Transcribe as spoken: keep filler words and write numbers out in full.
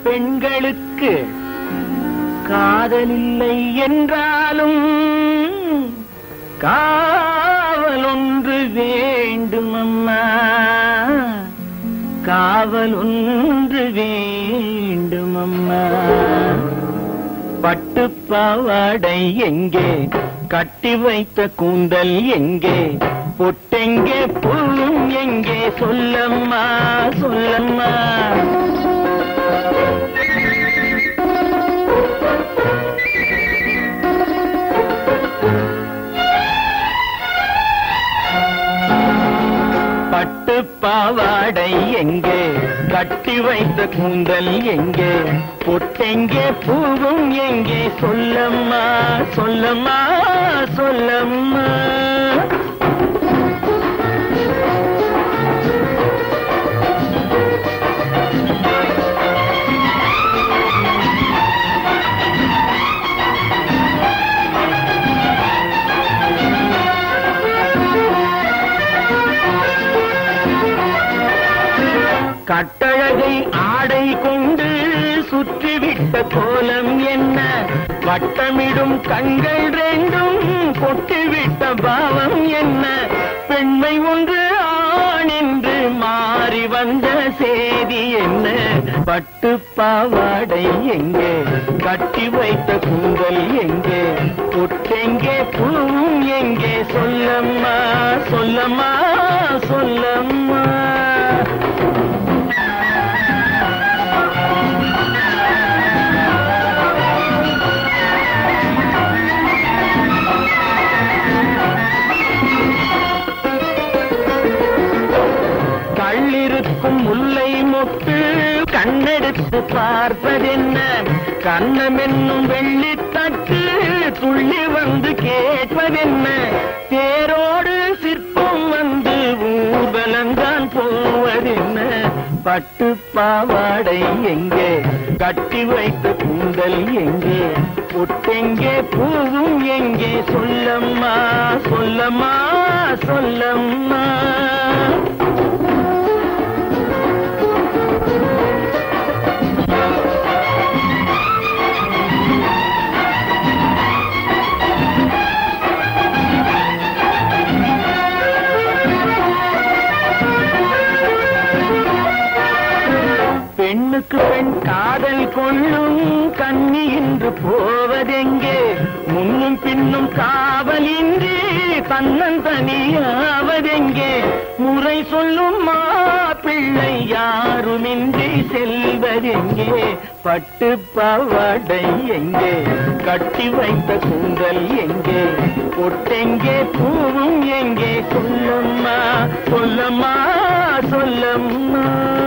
பெண்களுக்கு காதலில்லை என்றாலும் காவல் ஒன்று வேண்டும் அம்மா, காவல் ஒன்று வேண்டும் அம்மா. பட்டு பாவாடை எங்கே, கட்டி வைத்த கூந்தல் எங்கே, பொட்டெங்கே பூவும் எங்கே, சொல்லம்மா சொல்லம்மா. பட்டு பாவாடை எங்கே, கட்டி வைத்த கூந்தல் எங்கே, பொட்டெங்கே பூவும் எங்கே, சொல்லம்மா சொல்லம்மா சொல்லம்மா. கட்டழகை ஆடை கொண்டு சுற்றிவிட்ட கோலம் என்ன, வட்டமிடும் கண்கள் ரெண்டும் கொட்டிவிட்ட பாவம் என்ன, பெண்மை ஒன்று ஆண் என்று மாறி வந்த செய்தி என்ன. பட்டு பாவாடை எங்கே, கட்டி வைத்த கூந்தல் எங்கே, பொட்டெங்கே பூவும் எங்கே, சொல்லம்மா சொல்லம்மா சொல்லம்மா. கள்ளிருக்கும் முல்லை மொட்டு கண்ணெடுத்து பார்ப்பதென்ன, கண்ணம் என்னும் வெள்ளித்தட்டு துள்ளி வந்து கேட்பதென்ன, தேரோடு சிற்பம் வந்து ஊர்வலந்தான் போவதென்ன. பட்டு பாவாடை எங்கே, கட்டி வைத்த கூந்தல் எங்கே, பொட்டெங்கே பூவும் எங்கே, சொல்லம்மா சொல்லம்மா சொல்லம்மா. பெண்ணுக்கு பெண் காதல் கொள்ளும் கண்ணி என்று போவதெங்கே, முன்னும் பின்னும் காவலின்றி தன்னந்தனியாவதெங்கே, முறை சொல்லும் மாப்பிள்ளை யாருமின்றி செல்வதெங்கே. பட்டு பாவாடை எங்கே, கட்டி வைத்த கூந்தல் எங்கே, பொட்டெங்கே பூவும் எங்கே, சொல்லம்மா சொல்லம்மா சொல்லம்மா.